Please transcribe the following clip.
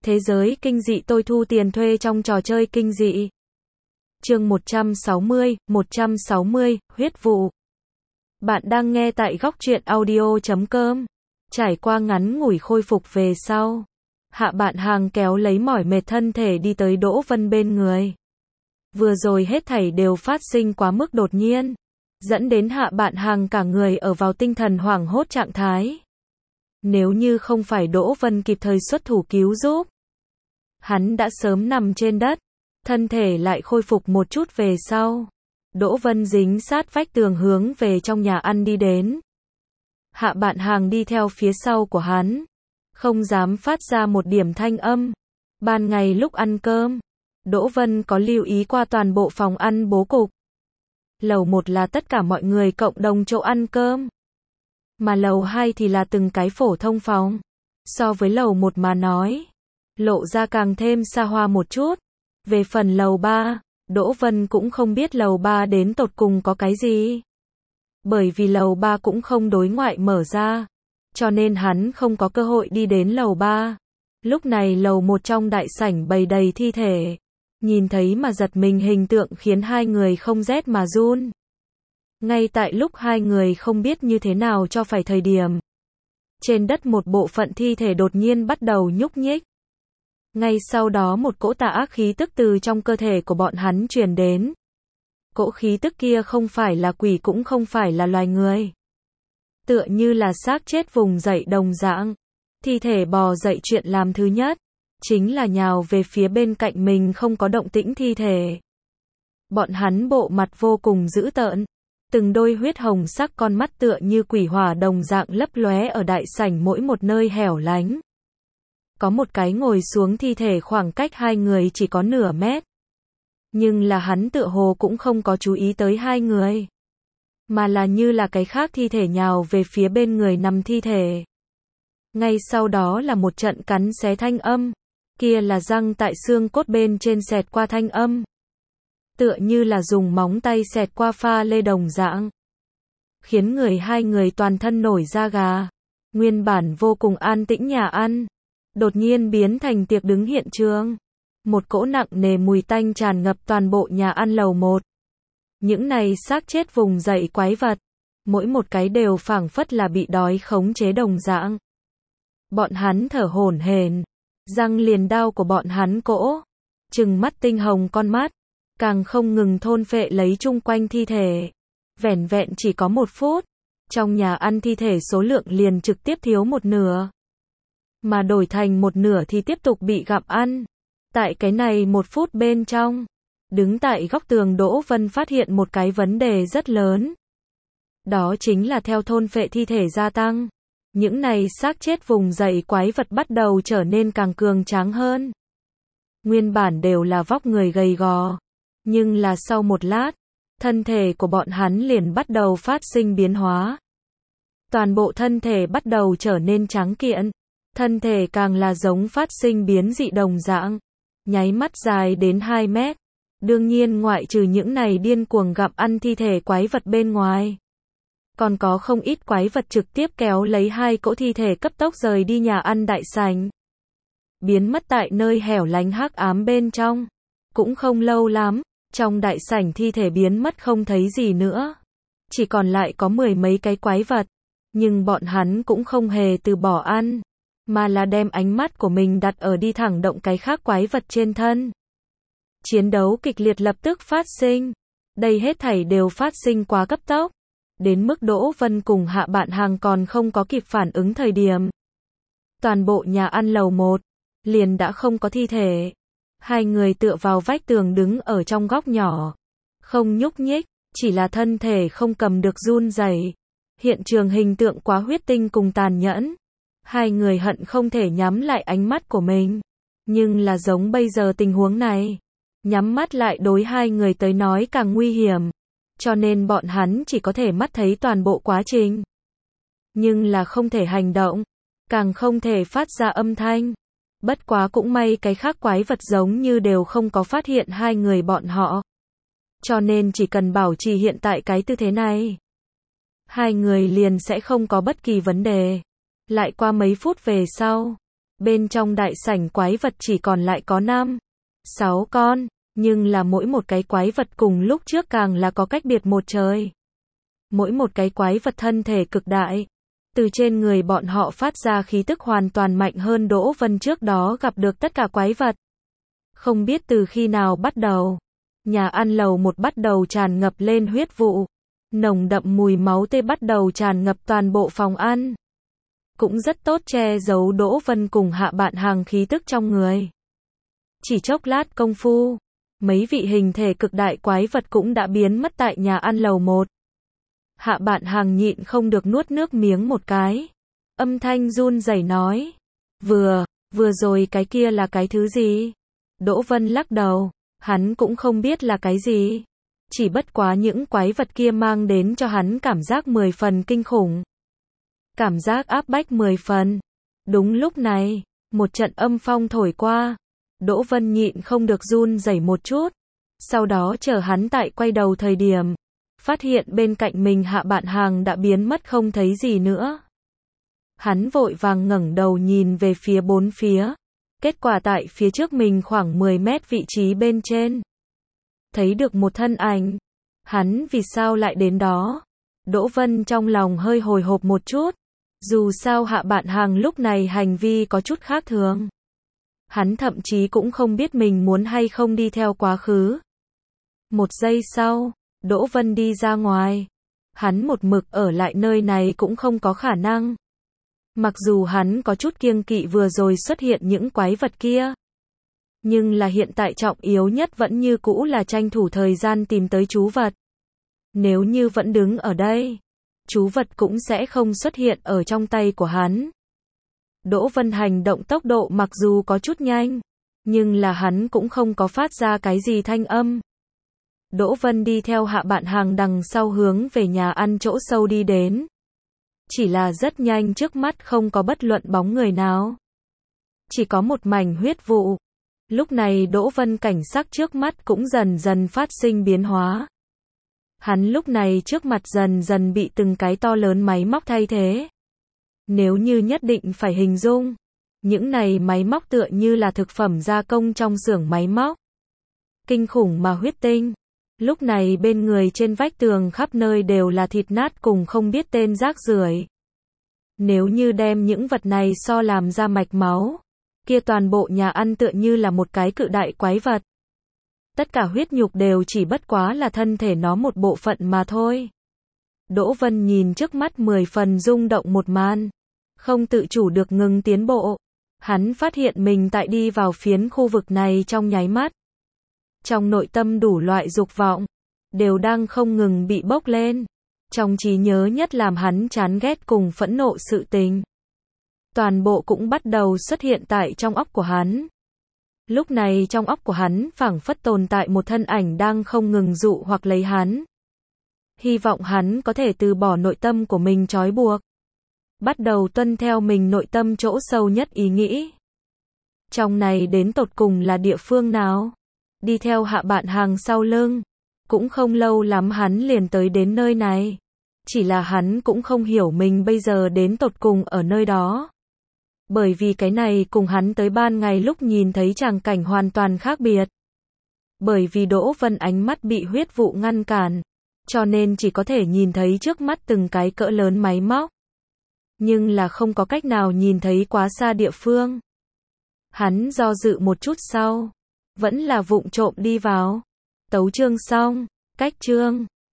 Thế giới kinh dị tôi thu tiền thuê trong trò chơi kinh dị. Chương 160, huyết vụ. Bạn đang nghe tại góc truyện audio.com. Trải qua ngắn ngủi khôi phục về sau, Hạ Bạn Hàng kéo lấy mỏi mệt thân thể đi tới Đỗ Vân bên người. Vừa rồi hết thảy đều phát sinh quá mức đột nhiên, dẫn đến Hạ Bạn Hàng cả người ở vào tinh thần hoảng hốt trạng thái. Nếu như không phải Đỗ Vân kịp thời xuất thủ cứu giúp, hắn đã sớm nằm trên đất. Thân thể lại khôi phục một chút về sau, Đỗ Vân dính sát vách tường hướng về trong nhà ăn đi đến. Hạ Bạn Hàng đi theo phía sau của hắn, không dám phát ra một điểm thanh âm. Ban ngày lúc ăn cơm, Đỗ Vân có lưu ý qua toàn bộ phòng ăn bố cục. Lầu 1 là tất cả mọi người cộng đồng chỗ ăn cơm, mà lầu 2 thì là từng cái phổ thông phòng. So với lầu 1 mà nói, lộ ra càng thêm xa hoa một chút. Về phần lầu 3, Đỗ Vân cũng không biết lầu 3 đến tột cùng có cái gì. Bởi vì lầu 3 cũng không đối ngoại mở ra, cho nên hắn không có cơ hội đi đến lầu 3. Lúc này lầu 1 trong đại sảnh bày đầy thi thể. Nhìn thấy mà giật mình hình tượng khiến hai người không rét mà run. Ngay tại lúc hai người không biết như thế nào cho phải thời điểm, trên đất một bộ phận thi thể đột nhiên bắt đầu nhúc nhích. Ngay sau đó một cỗ tà ác khí tức từ trong cơ thể của bọn hắn truyền đến. Cỗ khí tức kia không phải là quỷ cũng không phải là loài người. Tựa như là xác chết vùng dậy đồng dạng. Thi thể bò dậy chuyện làm thứ nhất, chính là nhào về phía bên cạnh mình không có động tĩnh thi thể. Bọn hắn bộ mặt vô cùng dữ tợn. Từng đôi huyết hồng sắc con mắt tựa như quỷ hỏa đồng dạng lấp lóe ở đại sảnh mỗi một nơi hẻo lánh. Có một cái ngồi xuống thi thể khoảng cách hai người chỉ có nửa mét. Nhưng là hắn tựa hồ cũng không có chú ý tới hai người, mà là như là cái khác thi thể nhào về phía bên người nằm thi thể. Ngay sau đó là một trận cắn xé thanh âm. Kia là răng tại xương cốt bên trên xẹt qua thanh âm. Tựa như là dùng móng tay xẹt qua pha lê đồng dạng. Khiến hai người toàn thân nổi da gà. Nguyên bản vô cùng an tĩnh nhà ăn, đột nhiên biến thành tiệc đứng hiện trường. Một cỗ nặng nề mùi tanh tràn ngập toàn bộ nhà ăn lầu 1. Những này xác chết vùng dậy quái vật, mỗi một cái đều phảng phất là bị đói khống chế đồng dạng. Bọn hắn thở hổn hển, răng liền đao của bọn hắn cỗ, trừng mắt tinh hồng con mắt, càng không ngừng thôn phệ lấy chung quanh thi thể. Vẻn vẹn chỉ có 1 phút, trong nhà ăn thi thể số lượng liền trực tiếp thiếu một nửa. Mà đổi thành một nửa thì tiếp tục bị gặm ăn. Tại cái này 1 phút bên trong, đứng tại góc tường Đỗ Vân phát hiện một cái vấn đề rất lớn. Đó chính là theo thôn phệ thi thể gia tăng, những này xác chết vùng dậy quái vật bắt đầu trở nên càng cường tráng hơn. Nguyên bản đều là vóc người gầy gò, nhưng là sau một lát, thân thể của bọn hắn liền bắt đầu phát sinh biến hóa. Toàn bộ thân thể bắt đầu trở nên tráng kiện, thân thể càng là giống phát sinh biến dị đồng dạng, nháy mắt dài đến 2 mét. Đương nhiên ngoại trừ những này điên cuồng gặm ăn thi thể quái vật bên ngoài, còn có không ít quái vật trực tiếp kéo lấy 2 cỗ thi thể cấp tốc rời đi nhà ăn đại sảnh, biến mất tại nơi hẻo lánh hắc ám bên trong. Cũng không lâu lắm, trong đại sảnh thi thể biến mất không thấy gì nữa, chỉ còn lại có 10 mấy cái quái vật. Nhưng bọn hắn cũng không hề từ bỏ ăn, mà là đem ánh mắt của mình đặt ở đi thẳng động cái khác quái vật trên thân. Chiến đấu kịch liệt lập tức phát sinh. Đây hết thảy đều phát sinh quá cấp tốc, đến mức Đỗ Vân cùng Hạ Bạn Hàng còn không có kịp phản ứng thời điểm. Toàn bộ nhà ăn lầu 1 liền đã không có thi thể. Hai người tựa vào vách tường đứng ở trong góc nhỏ, không nhúc nhích, chỉ là thân thể không cầm được run rẩy. Hiện trường hình tượng quá huyết tinh cùng tàn nhẫn. Hai người hận không thể nhắm lại ánh mắt của mình. Nhưng là giống bây giờ tình huống này, nhắm mắt lại đối hai người tới nói càng nguy hiểm. Cho nên bọn hắn chỉ có thể mắt thấy toàn bộ quá trình. Nhưng là không thể hành động, càng không thể phát ra âm thanh. Bất quá cũng may cái khác quái vật giống như đều không có phát hiện hai người bọn họ. Cho nên chỉ cần bảo trì hiện tại cái tư thế này, hai người liền sẽ không có bất kỳ vấn đề. Lại qua mấy phút về sau, Bên trong đại sảnh quái vật chỉ còn lại có 5, 6 con, nhưng là mỗi một cái quái vật cùng lúc trước càng là có cách biệt một trời. Mỗi một cái quái vật thân thể cực đại. Từ trên người bọn họ phát ra khí tức hoàn toàn mạnh hơn Đỗ Vân trước đó gặp được tất cả quái vật. Không biết từ khi nào bắt đầu, nhà ăn lầu 1 bắt đầu tràn ngập lên huyết vụ. Nồng đậm mùi máu tươi bắt đầu tràn ngập toàn bộ phòng ăn. Cũng rất tốt che giấu Đỗ Vân cùng Hạ Bạn Hàng khí tức trong người. Chỉ chốc lát công phu, mấy vị hình thể cực đại quái vật cũng đã biến mất tại nhà ăn lầu 1. Hạ Bạn Hàng nhịn không được nuốt nước miếng một cái. Âm thanh run rẩy nói. Vừa rồi cái kia là cái thứ gì? Đỗ Vân lắc đầu. Hắn cũng không biết là cái gì. Chỉ bất quá những quái vật kia mang đến cho hắn cảm giác 10 phần kinh khủng. Cảm giác áp bách 10 phần. Đúng lúc này, một trận âm phong thổi qua. Đỗ Vân nhịn không được run rẩy một chút. Sau đó chờ hắn tại quay đầu thời điểm, phát hiện bên cạnh mình Hạ Bạn Hàng đã biến mất không thấy gì nữa. Hắn vội vàng ngẩng đầu nhìn về phía bốn phía. Kết quả tại phía trước mình khoảng 10 mét vị trí bên trên. Thấy được một thân ảnh. Hắn vì sao lại đến đó? Đỗ Vân trong lòng hơi hồi hộp một chút. Dù sao Hạ Bạn Hàng lúc này hành vi có chút khác thường. Hắn thậm chí cũng không biết mình muốn hay không đi theo quá khứ. Một giây sau, Đỗ Vân đi ra ngoài. Hắn một mực ở lại nơi này cũng không có khả năng. Mặc dù hắn có chút kiêng kỵ vừa rồi xuất hiện những quái vật kia. Nhưng là hiện tại trọng yếu nhất vẫn như cũ là tranh thủ thời gian tìm tới chú vật. Nếu như vẫn đứng ở đây, chú vật cũng sẽ không xuất hiện ở trong tay của hắn. Đỗ Vân hành động tốc độ mặc dù có chút nhanh, nhưng là hắn cũng không có phát ra cái gì thanh âm. Đỗ Vân đi theo Hạ Bạn Hàng đằng sau hướng về nhà ăn chỗ sâu đi đến. Chỉ là rất nhanh trước mắt không có bất luận bóng người nào. Chỉ có một mảnh huyết vụ. Lúc này Đỗ Vân cảnh sắc trước mắt cũng dần dần phát sinh biến hóa. Hắn lúc này trước mặt dần dần bị từng cái to lớn máy móc thay thế. Nếu như nhất định phải hình dung, những này máy móc tựa như là thực phẩm gia công trong xưởng máy móc. Kinh khủng mà huyết tinh. Lúc này bên người trên vách tường khắp nơi đều là thịt nát cùng không biết tên rác rưởi. Nếu như đem những vật này so làm ra mạch máu, kia toàn bộ nhà ăn tựa như là một cái cự đại quái vật. Tất cả huyết nhục đều chỉ bất quá là thân thể nó một bộ phận mà thôi. Đỗ Vân nhìn trước mắt 10 phần rung động một màn, không tự chủ được ngừng tiến bộ. Hắn phát hiện mình tại đi vào phiến khu vực này trong nháy mắt. Trong nội tâm đủ loại dục vọng, đều đang không ngừng bị bốc lên. Trong trí nhớ nhất làm hắn chán ghét cùng phẫn nộ sự tình. Toàn bộ cũng bắt đầu xuất hiện tại trong óc của hắn. Lúc này trong óc của hắn phảng phất tồn tại một thân ảnh đang không ngừng dụ hoặc lấy hắn. Hy vọng hắn có thể từ bỏ nội tâm của mình trói buộc. Bắt đầu tuân theo mình nội tâm chỗ sâu nhất ý nghĩ. Trong này đến tột cùng là địa phương nào? Đi theo Hạ Bạn Hàng sau lưng. Cũng không lâu lắm hắn liền tới đến nơi này. Chỉ là hắn cũng không hiểu mình bây giờ đến tột cùng ở nơi đó. Bởi vì cái này cùng hắn tới ban ngày lúc nhìn thấy tràng cảnh hoàn toàn khác biệt. Bởi vì Đỗ Vân ánh mắt bị huyết vụ ngăn cản, cho nên chỉ có thể nhìn thấy trước mắt từng cái cỡ lớn máy móc. Nhưng là không có cách nào nhìn thấy quá xa địa phương. Hắn do dự một chút sau, vẫn là vụng trộm đi vào. Tấu chương xong, cách chương